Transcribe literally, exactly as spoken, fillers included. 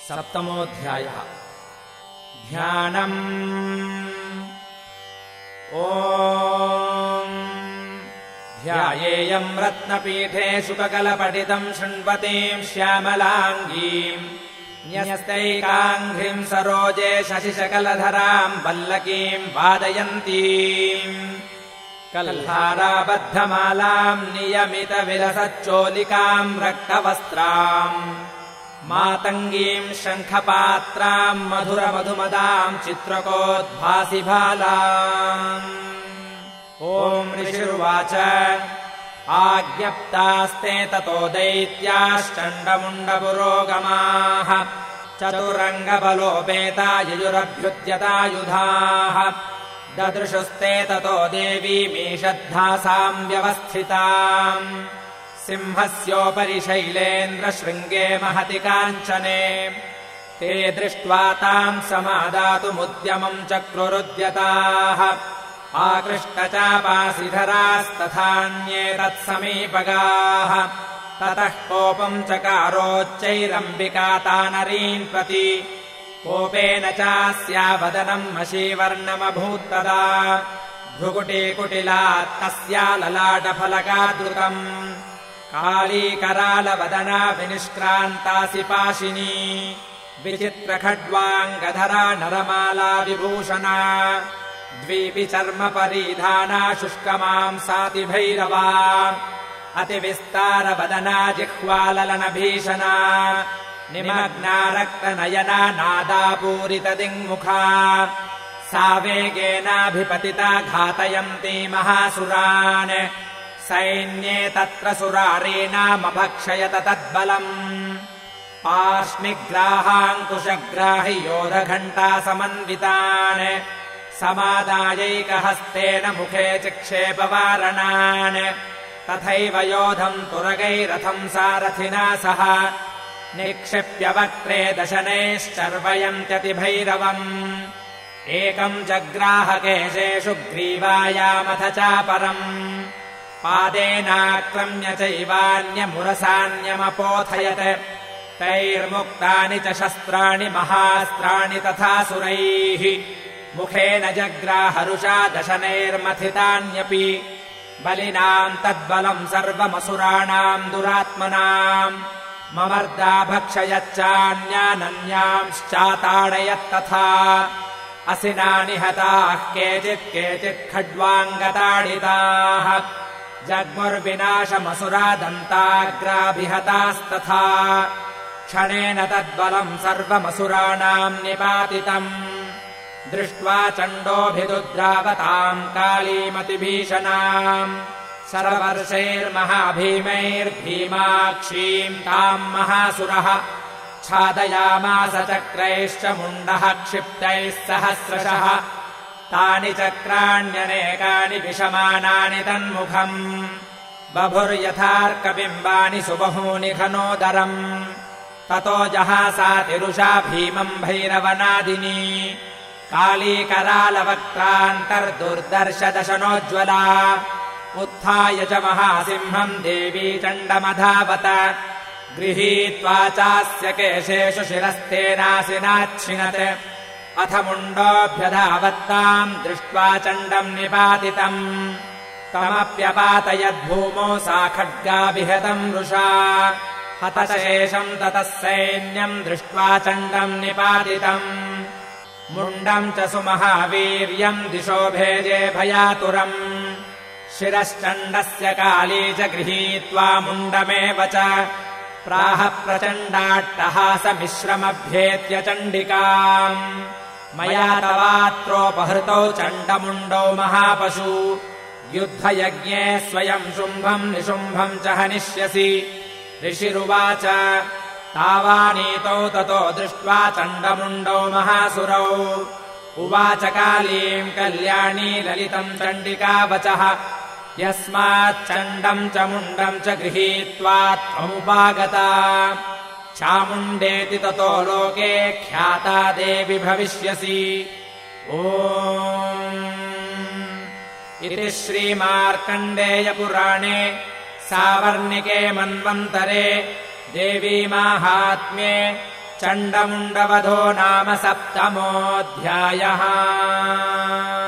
सप्तमोऽध्यायः। ध्यानम्। ॐ ध्यायेयम् रत्नपीठे शुककलपठितम् शृण्वतीम् श्यामलाङ्गीम् न्यस्तैकाङ्घ्रिम् सरोजे शशिशकलधराम् वल्लकीम् वादयन्तीम् कल्हाराबद्धमालाम् नियमितविलसच्चोलिकाम् रक्तवस्त्राम् मातङ्गीम् शङ्खपात्राम् मधुरमधुमदाम् चित्रकोद्भासिभालाम्। ॐ ऋषिरुवाच आज्ञप्तास्ते ततो दैत्याश्चण्डमुण्डपुरोगमाः चतुरङ्गबलोपेता ययुरभ्युद्यतायुधाः ददृशुस्ते ततो देवीमीषद्धासाम् व्यवस्थिताम् सिंहस्योपरि शैलेन्द्रशृङ्गे महति काञ्चने ते दृष्ट्वा ताम् समादातुमुद्यमम् चक्रुरुद्यताः आकृष्टचापासिधरास्तथान्ये तत्समीपगाः ततः कोपम् चकारोच्चैरम्बिका तानरीन् प्रति कोपेन चास्यावदनम् मशीवर्णमभूत्तदा भ्रुकुटीकुटिलात् तस्या ललाटफलकादृतम् कालीकरालवदना विनिष्क्रान्तासि पाशिनी विचित्रखड्वाङ्गधरा नरमाला विभूषणा द्वीपि चर्मपरिधाना शुष्कमांसाति भैरवा अतिविस्तारवदना जिह्वाललनभीषणा निमग्ना रक्तनयना नादापूरितदिङ्मुखा सा वेगेनाभिपतिता घातयन्ती महासुरान् सैन्ये तत्र सुरारीणामभक्षयत तद्बलम् पार्ष्णिग्राहाङ्कुशग्राहि योधघण्टा समन्वितान् समादायैकहस्तेन मुखे चिक्षेपवारणान् तथैव योधम् तुरगैरथम् सारथिना सह निक्षिप्य वक्त्रे दशनैश्चर्वयन्त्यतिभैरवम् एकम् जग्राहकेशेषु ग्रीवायामथ चापरम् पादेनाक्रम्य चैवान्यमुरसान्यमपोथयत् तैर्मुक्तानि च शस्त्राणि महास्त्राणि तथा सुरैः मुखेन जग्राहरुषा दशनैर्मथितान्यपि बलिनाम् तद्बलम् सर्वमसुराणाम् दुरात्मनाम् ममर्दा भक्षयच्चान्यानन्यांश्चाताडयत्तथा असिनानि हताः केचित् केचित् खड्वाङ्गताडिताः जग्मुर्विनाशमसुरा दन्ताग्राभिहतास्तथा क्षणेन तद्बलम् सर्वमसुराणाम् निपातितम् दृष्ट्वा चण्डोऽभिदुद्रावताम् कालीमतिभीषणाम् सर्वर्षैर्महाभीमैर्भीमाक्षीम् ताम् महासुरः छादयामास चक्रैश्च मुण्डः क्षिप्तैः सहस्रशः तानि चक्राण्यनेकानि विषमानानि तन्मुखम् बभुर्यथार्कबिम्बानि सुबहूनि घनोदरम् ततो जहासातिरुषा भीमम् भैरवनादिनी कालीकरालवक्त्रान्तर्दुर्दर्शदशनोज्ज्वला उत्थाय च महासिंहम् देवी चण्डमधावत गृहीत्वा चास्य केशेषु शिरस्तेनासिनाच्छिनत् अथ मुण्डोऽभ्यधावत्ताम् दृष्ट्वा चण्डम् निपातितम् तमप्यपातयद्भूमौ सा खड्गाभिहतम् रुषा हतशेषम् ततः सैन्यम् दृष्ट्वा चण्डम् निपातितम् मुण्डम् च सुमहावीर्यम् दिशो भेजे भयातुरम् शिरश्चण्डस्य काली च गृहीत्वा मुण्डमेव च प्राह प्रचण्डाट्टहासमिश्रमभ्येत्य चण्डिकाम् मया तवात्रोपहृतौ चण्डमुण्डौ महापशु युद्धयज्ञे स्वयम् शुम्भम् निशुम्भम् च हनिष्यसि ऋषिरुवाच तावानीतौ ततो दृष्ट्वा चण्डमुण्डौ महासुरौ उवाच कालीम् कल्याणी ललितम् चण्डिकावचः यस्माच्चण्डम् च मुण्डम् च गृहीत्वा त्वमुपागता चामुण्डेति ततो लोके ख्याता देवि भविष्यसि। ॐ इति श्रीमार्कण्डेयपुराणे सावर्णिके मन्वन्तरे देवी माहात्म्ये चण्डमुण्डवधो नाम सप्तमोऽध्यायः।